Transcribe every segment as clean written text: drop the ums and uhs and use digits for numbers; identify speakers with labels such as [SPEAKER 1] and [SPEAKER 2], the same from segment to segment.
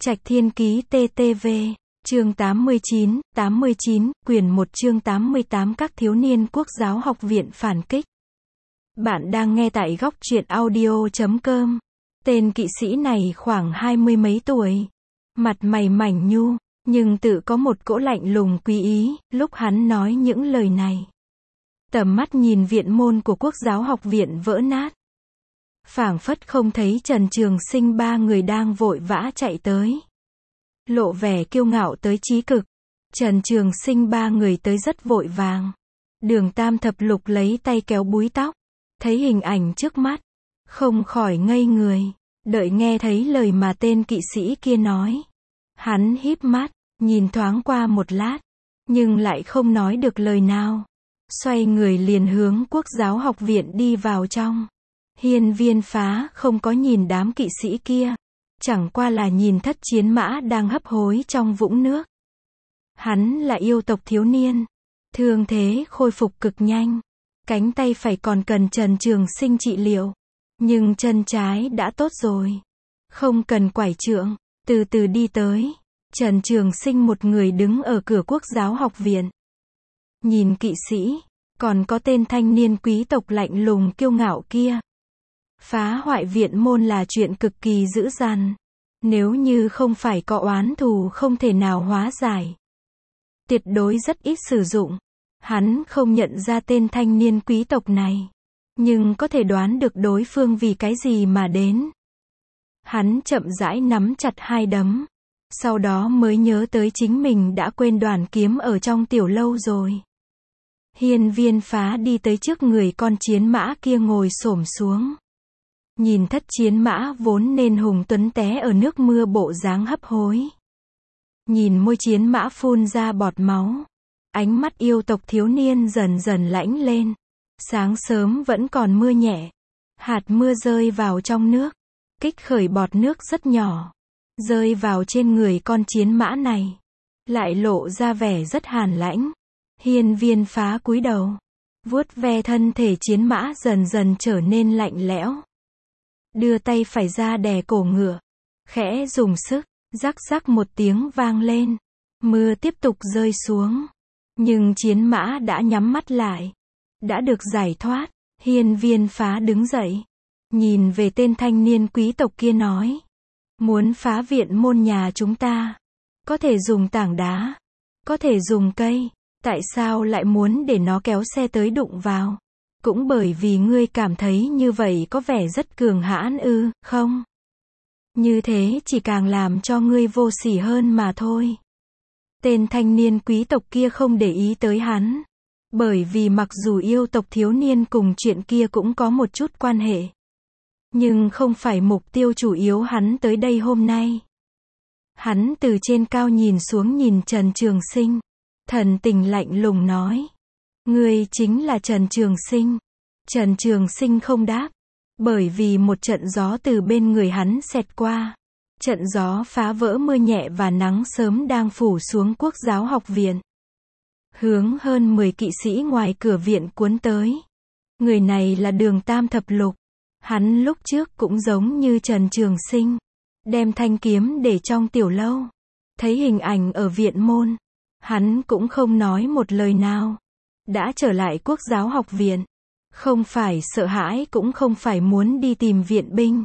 [SPEAKER 1] Trạch Thiên Ký TTV, chương 89, quyển 1 chương 88 Các thiếu niên Quốc giáo học viện phản kích. Bạn đang nghe tại góc truyện audio.com. Tên kỵ sĩ này khoảng 20 mấy tuổi. Mặt mày mảnh nhu, nhưng tự có một cỗ lạnh lùng quý ý, lúc hắn nói những lời này. Tầm mắt nhìn viện môn của Quốc giáo học viện vỡ nát. Phảng phất không thấy Trần Trường Sinh ba người đang vội vã chạy tới. Lộ vẻ kiêu ngạo tới chí cực. Trần Trường Sinh ba người tới rất vội vàng. Đường Tam Thập Lục lấy tay kéo búi tóc. Thấy hình ảnh trước mắt. Không khỏi ngây người. Đợi nghe thấy lời mà tên kỵ sĩ kia nói. Hắn híp mắt, nhìn thoáng qua một lát. Nhưng lại không nói được lời nào. Xoay người liền hướng Quốc giáo học viện đi vào trong. Hiên Viên Phá không có nhìn đám kỵ sĩ kia. Chẳng qua là nhìn thất chiến mã đang hấp hối trong vũng nước. Hắn là yêu tộc thiếu niên. Thương thế khôi phục cực nhanh. Cánh tay phải còn cần Trần Trường Sinh trị liệu. Nhưng chân trái đã tốt rồi. Không cần quải trượng. Từ từ đi tới. Trần Trường Sinh một người đứng ở cửa Quốc giáo học viện. Nhìn kỵ sĩ. Còn có tên thanh niên quý tộc lạnh lùng kiêu ngạo kia. Phá hoại viện môn là chuyện cực kỳ dữ dằn. Nếu như không phải có oán thù không thể nào hóa giải. Tuyệt đối rất ít sử dụng. Hắn không nhận ra tên thanh niên quý tộc này. Nhưng có thể đoán được đối phương vì cái gì mà đến. Hắn chậm rãi nắm chặt hai đấm. Sau đó mới nhớ tới chính mình đã quên đoàn kiếm ở trong tiểu lâu rồi. Hiên Viên Phá đi tới trước người con chiến mã kia ngồi xổm xuống. Nhìn thất chiến mã vốn nên hùng tuấn té ở nước mưa bộ dáng hấp hối. Nhìn môi chiến mã phun ra bọt máu. Ánh mắt yêu tộc thiếu niên dần dần lãnh lên. Sáng sớm vẫn còn mưa nhẹ. Hạt mưa rơi vào trong nước. Kích khởi bọt nước rất nhỏ. Rơi vào trên người con chiến mã này. Lại lộ ra vẻ rất hàn lãnh. Hiên Viên Phá cúi đầu. Vuốt ve thân thể chiến mã dần dần trở nên lạnh lẽo. Đưa tay phải ra đè cổ ngựa. Khẽ dùng sức. Rắc rắc một tiếng vang lên. Mưa tiếp tục rơi xuống. Nhưng chiến mã đã nhắm mắt lại. Đã được giải thoát. Hiên Viên Phá đứng dậy. Nhìn về tên thanh niên quý tộc kia nói. Muốn phá viện môn nhà chúng ta. Có thể dùng tảng đá. Có thể dùng cây. Tại sao lại muốn để nó kéo xe tới đụng vào? Cũng bởi vì ngươi cảm thấy như vậy có vẻ rất cường hãn ư, không? Như thế chỉ càng làm cho ngươi vô sỉ hơn mà thôi. Tên thanh niên quý tộc kia không để ý tới hắn. Bởi vì mặc dù yêu tộc thiếu niên cùng chuyện kia cũng có một chút quan hệ. Nhưng không phải mục tiêu chủ yếu hắn tới đây hôm nay. Hắn từ trên cao nhìn xuống nhìn Trần Trường Sinh. Thần tình lạnh lùng nói. Ngươi chính là Trần Trường Sinh. Trần Trường Sinh không đáp. Bởi vì một trận gió từ bên người hắn xẹt qua. Trận gió phá vỡ mưa nhẹ và nắng sớm đang phủ xuống Quốc giáo học viện. Hướng hơn 10 kỵ sĩ ngoài cửa viện cuốn tới. Người này là Đường Tam Thập Lục. Hắn lúc trước cũng giống như Trần Trường Sinh. Đem thanh kiếm để trong tiểu lâu. Thấy hình ảnh ở viện môn. Hắn cũng không nói một lời nào. Đã trở lại Quốc giáo học viện. Không phải sợ hãi cũng không phải muốn đi tìm viện binh.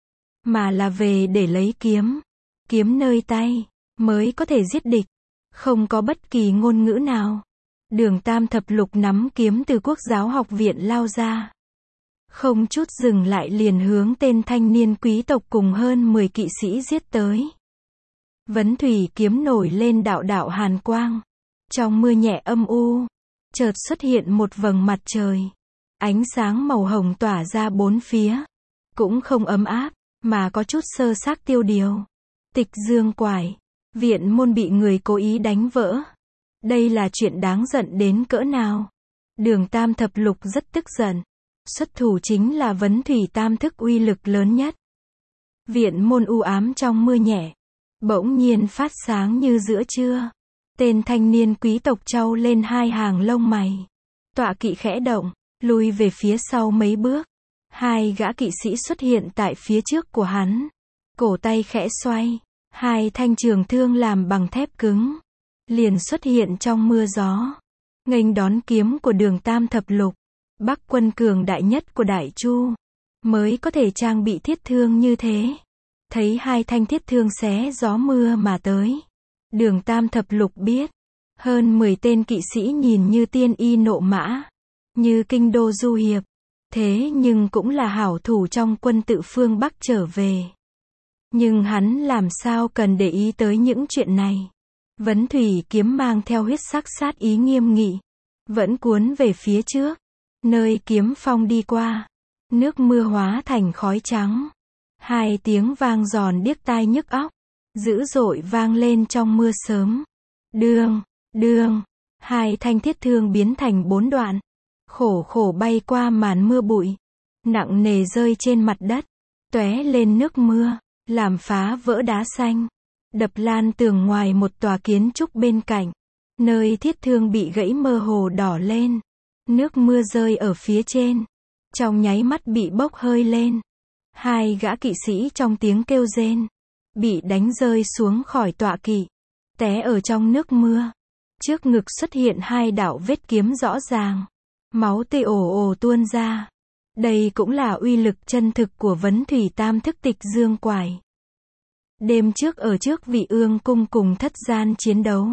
[SPEAKER 1] Mà là về để lấy kiếm. Kiếm nơi tay. Mới có thể giết địch. Không có bất kỳ ngôn ngữ nào. Đường Tam Thập Lục nắm kiếm từ Quốc giáo học viện lao ra. Không chút dừng lại liền hướng tên thanh niên quý tộc cùng hơn 10 kỵ sĩ giết tới. Vấn thủy kiếm nổi lên đạo đạo hàn quang. Trong mưa nhẹ âm u. Chợt xuất hiện một vầng mặt trời. Ánh sáng màu hồng tỏa ra bốn phía. Cũng không ấm áp, mà có chút sơ xác tiêu điều. Tịch dương quải. Viện môn bị người cố ý đánh vỡ. Đây là chuyện đáng giận đến cỡ nào. Đường Tam Thập Lục rất tức giận. Xuất thủ chính là vấn thủy tam thức uy lực lớn nhất. Viện môn u ám trong mưa nhẹ. Bỗng nhiên phát sáng như giữa trưa. Tên thanh niên quý tộc trao lên hai hàng lông mày. Tọa kỵ khẽ động. Lùi về phía sau mấy bước. Hai gã kỵ sĩ xuất hiện tại phía trước của hắn. Cổ tay khẽ xoay. Hai thanh trường thương làm bằng thép cứng, liền xuất hiện trong mưa gió, nghênh đón kiếm của Đường Tam Thập Lục, Bắc quân cường đại nhất của Đại Chu, mới có thể trang bị thiết thương như thế. Thấy hai thanh thiết thương xé gió mưa mà tới, Đường Tam Thập Lục biết, hơn 10 tên kỵ sĩ nhìn như tiên y nộ mã, như kinh đô du hiệp, thế nhưng cũng là hảo thủ trong quân tự phương Bắc trở về. Nhưng hắn làm sao cần để ý tới những chuyện này. Vấn thủy kiếm mang theo huyết sắc sát ý nghiêm nghị, vẫn cuốn về phía trước, nơi kiếm phong đi qua, nước mưa hóa thành khói trắng. Hai tiếng vang giòn điếc tai nhức óc, dữ dội vang lên trong mưa sớm. Đương, đương, hai thanh thiết thương biến thành 4 đoạn, khổ khổ bay qua màn mưa bụi, nặng nề rơi trên mặt đất, tóe lên nước mưa, làm phá vỡ đá xanh, đập lan tường ngoài một tòa kiến trúc bên cạnh, nơi thiết thương bị gãy mơ hồ đỏ lên. Nước mưa rơi ở phía trên, trong nháy mắt bị bốc hơi lên. Hai gã kỵ sĩ trong tiếng kêu rên, bị đánh rơi xuống khỏi tọa kỵ, té ở trong nước mưa. Trước ngực xuất hiện 2 đạo vết kiếm rõ ràng, máu tươi ồ ồ tuôn ra. Đây cũng là uy lực chân thực của Vấn Thủy Tam Thức Tịch Dương Quải. Đêm trước ở trước Vị Ương cung cùng Thất Gian chiến đấu.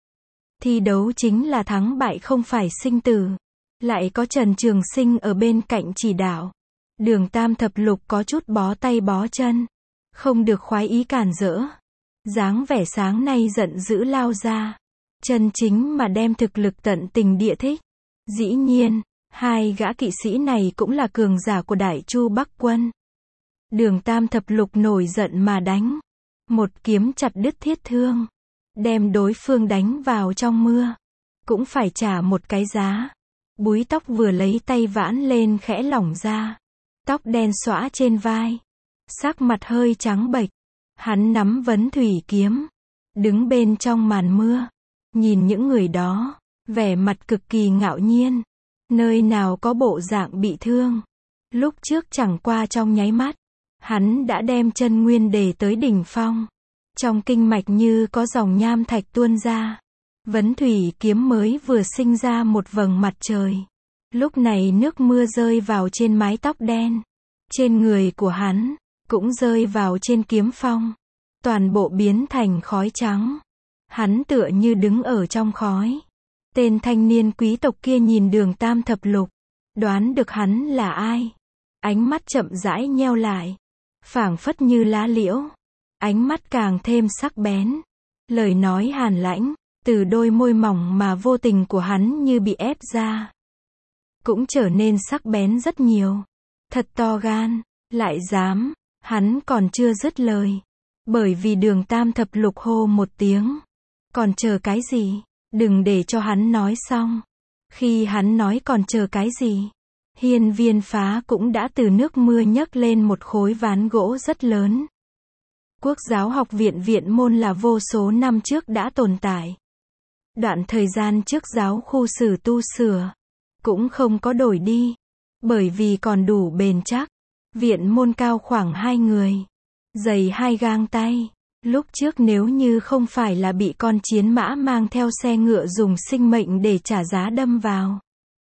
[SPEAKER 1] Thi đấu chính là thắng bại không phải sinh tử. Lại có Trần Trường Sinh ở bên cạnh chỉ đạo. Đường Tam Thập Lục có chút bó tay bó chân, không được khoái ý cản rỡ. Dáng vẻ sáng nay giận dữ lao ra, chân chính mà đem thực lực tận tình địa thích. Dĩ nhiên, hai gã kỵ sĩ này cũng là cường giả của Đại Chu Bắc quân. Đường Tam Thập Lục nổi giận mà đánh, một kiếm chặt đứt thiết thương, đem đối phương đánh vào trong mưa, cũng phải trả một cái giá. Búi tóc vừa lấy tay vãn lên khẽ lỏng ra, tóc đen xõa trên vai, sắc mặt hơi trắng bệch. Hắn nắm vấn thủy kiếm, đứng bên trong màn mưa, nhìn những người đó, vẻ mặt cực kỳ ngạo nhiên, nơi nào có bộ dạng bị thương. Lúc trước chẳng qua trong nháy mắt, hắn đã đem chân nguyên đề tới đỉnh phong, trong kinh mạch như có dòng nham thạch tuôn ra. Vấn thủy kiếm mới vừa sinh ra một vầng mặt trời, lúc này nước mưa rơi vào trên mái tóc đen, trên người của hắn, cũng rơi vào trên kiếm phong, toàn bộ biến thành khói trắng. Hắn tựa như đứng ở trong khói. Tên thanh niên quý tộc kia nhìn Đường Tam Thập Lục, đoán được hắn là ai. Ánh mắt chậm rãi nheo lại, phảng phất như lá liễu, ánh mắt càng thêm sắc bén, lời nói hàn lãnh, từ đôi môi mỏng mà vô tình của hắn như bị ép ra, cũng trở nên sắc bén rất nhiều. Thật to gan, lại dám. Hắn còn chưa dứt lời, bởi vì Đường Tam Thập Lục hô một tiếng. Còn chờ cái gì? Đừng để cho hắn nói xong. Khi hắn nói còn chờ cái gì, Hiên Viên Phá cũng đã từ nước mưa nhấc lên một khối ván gỗ rất lớn. Quốc giáo học viện Viện Môn là vô số năm trước đã tồn tại. Đoạn thời gian trước giáo khu sử tu sửa, cũng không có đổi đi, bởi vì còn đủ bền chắc. Viện Môn cao khoảng 2 người, dày 2 gang tay. Lúc trước nếu như không phải là bị con chiến mã mang theo xe ngựa dùng sinh mệnh để trả giá đâm vào,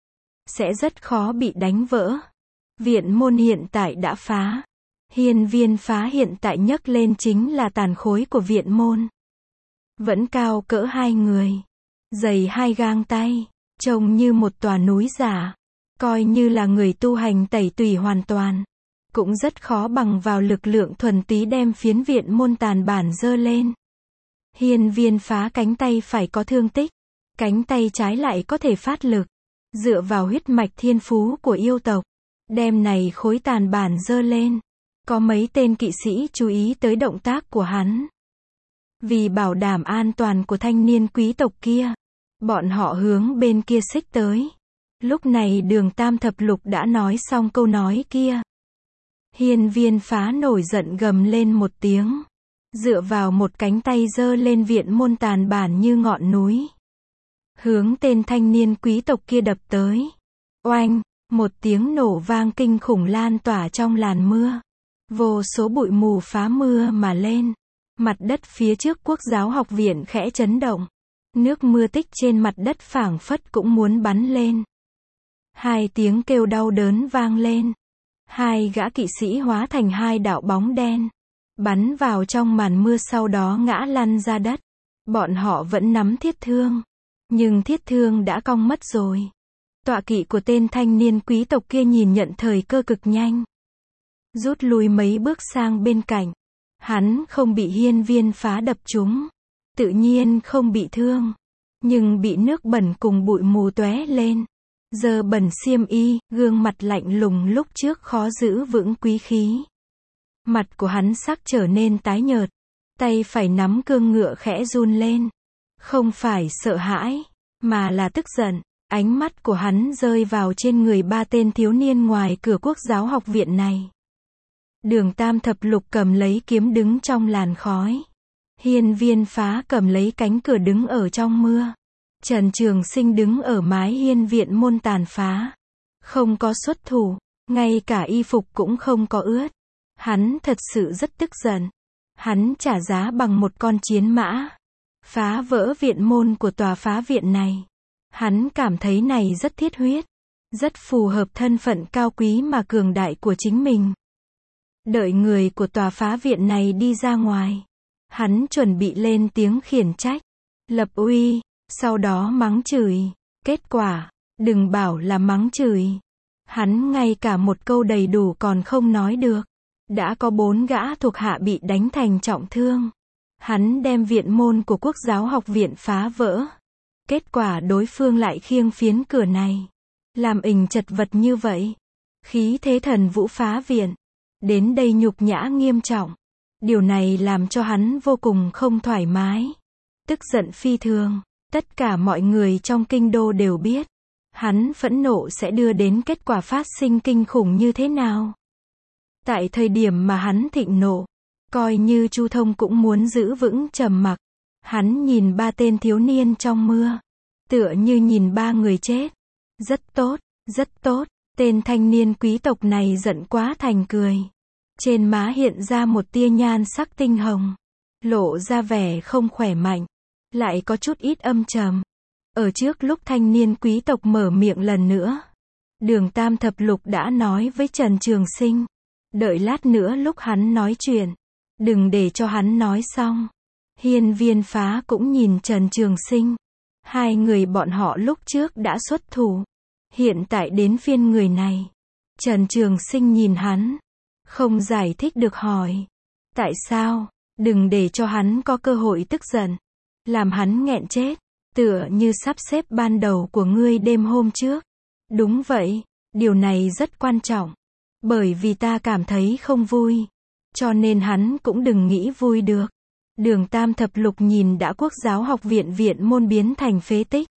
[SPEAKER 1] sẽ rất khó bị đánh vỡ. Viện Môn hiện tại đã phá. Hiên Viên Phá hiện tại nhấc lên chính là tàn khối của Viện Môn. Vẫn cao cỡ 2 người, dày 2 gang tay, trông như một tòa núi giả. Coi như là người tu hành tẩy tùy hoàn toàn, cũng rất khó bằng vào lực lượng thuần túy đem phiến Viện Môn tàn bản dơ lên. Hiên Viên Phá cánh tay phải có thương tích, cánh tay trái lại có thể phát lực, dựa vào huyết mạch thiên phú của yêu tộc, đem này khối tàn bản dơ lên. Có mấy tên kỵ sĩ chú ý tới động tác của hắn. Vì bảo đảm an toàn của thanh niên quý tộc kia, bọn họ hướng bên kia xích tới. Lúc này Đường Tam Thập Lục đã nói xong câu nói kia. Hiên Viên Phá nổi giận gầm lên một tiếng, dựa vào một cánh tay giơ lên Viện Môn tàn bản như ngọn núi, hướng tên thanh niên quý tộc kia đập tới. Oanh, một tiếng nổ vang kinh khủng lan tỏa trong làn mưa, vô số bụi mù phá mưa mà lên, Mặt đất phía trước Quốc giáo học viện khẽ chấn động. Nước mưa tích trên mặt đất phảng phất cũng muốn bắn lên. Hai tiếng kêu đau đớn vang lên. Hai gã kỵ sĩ hóa thành hai đạo bóng đen, bắn vào trong màn mưa sau đó ngã lăn ra đất. Bọn họ vẫn nắm thiết thương, nhưng thiết thương đã cong mất rồi. Tọa kỵ của tên thanh niên quý tộc kia nhìn nhận thời cơ cực nhanh, rút lui mấy bước sang bên cạnh. Hắn không bị hiên viên phá đập trúng, tự nhiên không bị thương, nhưng bị nước bẩn cùng bụi mù tóe lên. Giờ bẩn xiêm y, gương mặt lạnh lùng lúc trước khó giữ vững quý khí. Mặt của hắn sắc trở nên tái nhợt, tay phải nắm cương ngựa khẽ run lên. Không phải sợ hãi, mà là tức giận. Ánh mắt của hắn rơi vào trên người ba tên thiếu niên ngoài cửa Quốc giáo học viện này. Đường Tam Thập Lục cầm lấy kiếm đứng trong làn khói. Hiên viên phá cầm lấy cánh cửa đứng ở trong mưa. Trần Trường Sinh đứng ở mái hiên viện môn tàn phá. Không có xuất thủ, ngay cả y phục cũng không có ướt. Hắn thật sự rất tức giận. Hắn trả giá bằng một con chiến mã, phá vỡ viện môn của tòa phá viện này. Hắn cảm thấy này rất thiết huyết, rất phù hợp thân phận cao quý mà cường đại của chính mình. Đợi người của tòa phá viện này đi ra ngoài, hắn chuẩn bị lên tiếng khiển trách, lập uy, sau đó mắng chửi. Kết quả, đừng bảo là mắng chửi. Hắn ngay cả một câu đầy đủ còn không nói được. Đã có 4 gã thuộc hạ bị đánh thành trọng thương. Hắn đem viện môn của Quốc giáo học viện phá vỡ. Kết quả đối phương lại khiêng phiến cửa này, làm ình chật vật như vậy. Khí thế thần vũ phá viện. Đến đây nhục nhã nghiêm trọng. Điều này làm cho hắn vô cùng không thoải mái. Tức giận phi thường. Tất cả mọi người trong kinh đô đều biết. Hắn phẫn nộ sẽ đưa đến kết quả phát sinh kinh khủng như thế nào. Tại thời điểm mà hắn thịnh nộ, coi như Chu Thông cũng muốn giữ vững trầm mặc. Hắn nhìn ba tên thiếu niên trong mưa, tựa như nhìn ba người chết. Rất tốt, rất tốt. Tên thanh niên quý tộc này giận quá thành cười. Trên má hiện ra một tia nhan sắc tinh hồng, lộ ra vẻ không khỏe mạnh, lại có chút ít âm trầm. Ở trước lúc thanh niên quý tộc mở miệng lần nữa, Đường Tam Thập Lục đã nói với Trần Trường Sinh, đợi lát nữa lúc hắn nói chuyện, đừng để cho hắn nói xong. Hiên viên phá cũng nhìn Trần Trường Sinh. Hai người bọn họ lúc trước đã xuất thủ, hiện tại đến phiên người này. Trần Trường Sinh nhìn hắn, không giải thích được hỏi, tại sao? Đừng để cho hắn có cơ hội tức giận, làm hắn nghẹn chết, tựa như sắp xếp ban đầu của ngươi đêm hôm trước. Đúng vậy, điều này rất quan trọng, bởi vì ta cảm thấy không vui, cho nên hắn cũng đừng nghĩ vui được. Đường Tam Thập Lục nhìn đã Quốc giáo học viện viện môn biến thành phế tích,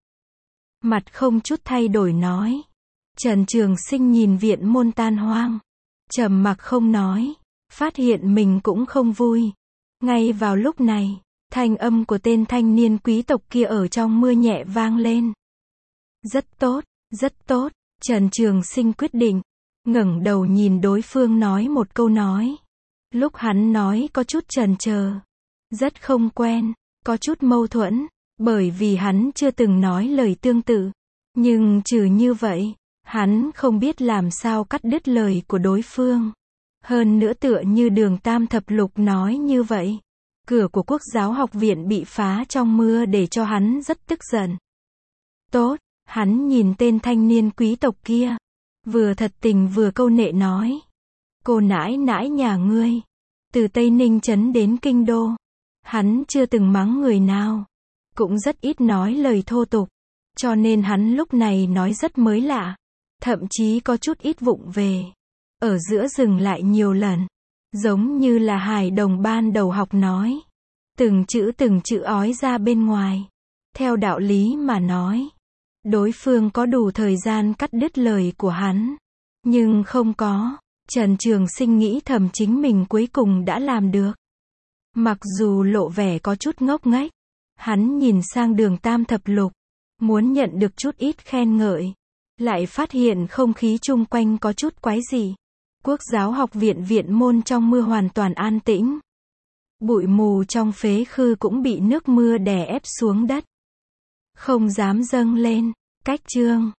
[SPEAKER 1] mặt không chút thay đổi nói. Trần Trường Sinh nhìn viện môn tan hoang, trầm mặc không nói, phát hiện mình cũng không vui. Ngay vào lúc này, thanh âm của tên thanh niên quý tộc kia ở trong mưa nhẹ vang lên. Rất tốt, rất tốt. Trần Trường Sinh quyết định, ngẩng đầu nhìn đối phương nói một câu nói. Lúc hắn nói có chút chần chờ, rất không quen, có chút mâu thuẫn, bởi vì hắn chưa từng nói lời tương tự. Nhưng trừ như vậy, hắn không biết làm sao cắt đứt lời của đối phương. Hơn nữa tựa như Đường Tam Thập Lục nói như vậy, cửa của Quốc giáo học viện bị phá trong mưa để cho hắn rất tức giận. Tốt, hắn nhìn tên thanh niên quý tộc kia, vừa thật tình vừa câu nệ nói. Cô nãi nãi nhà ngươi, từ Tây Ninh trấn đến Kinh Đô, hắn chưa từng mắng người nào, cũng rất ít nói lời thô tục, cho nên hắn lúc này nói rất mới lạ, thậm chí có chút ít vụng về. Ở giữa dừng lại nhiều lần, giống như là hài đồng ban đầu học nói. Từng chữ ói ra bên ngoài. Theo đạo lý mà nói, đối phương có đủ thời gian cắt đứt lời của hắn, nhưng không có. Trần Trường Sinh nghĩ thầm chính mình cuối cùng đã làm được. Mặc dù lộ vẻ có chút ngốc nghếch, hắn nhìn sang Đường Tam Thập Lục, muốn nhận được chút ít khen ngợi, lại phát hiện không khí chung quanh có chút quái dị. Quốc giáo học viện viện môn trong mưa hoàn toàn an tĩnh. Bụi mù trong phế khư cũng bị nước mưa đè ép xuống đất. Không dám dâng lên. Cách chương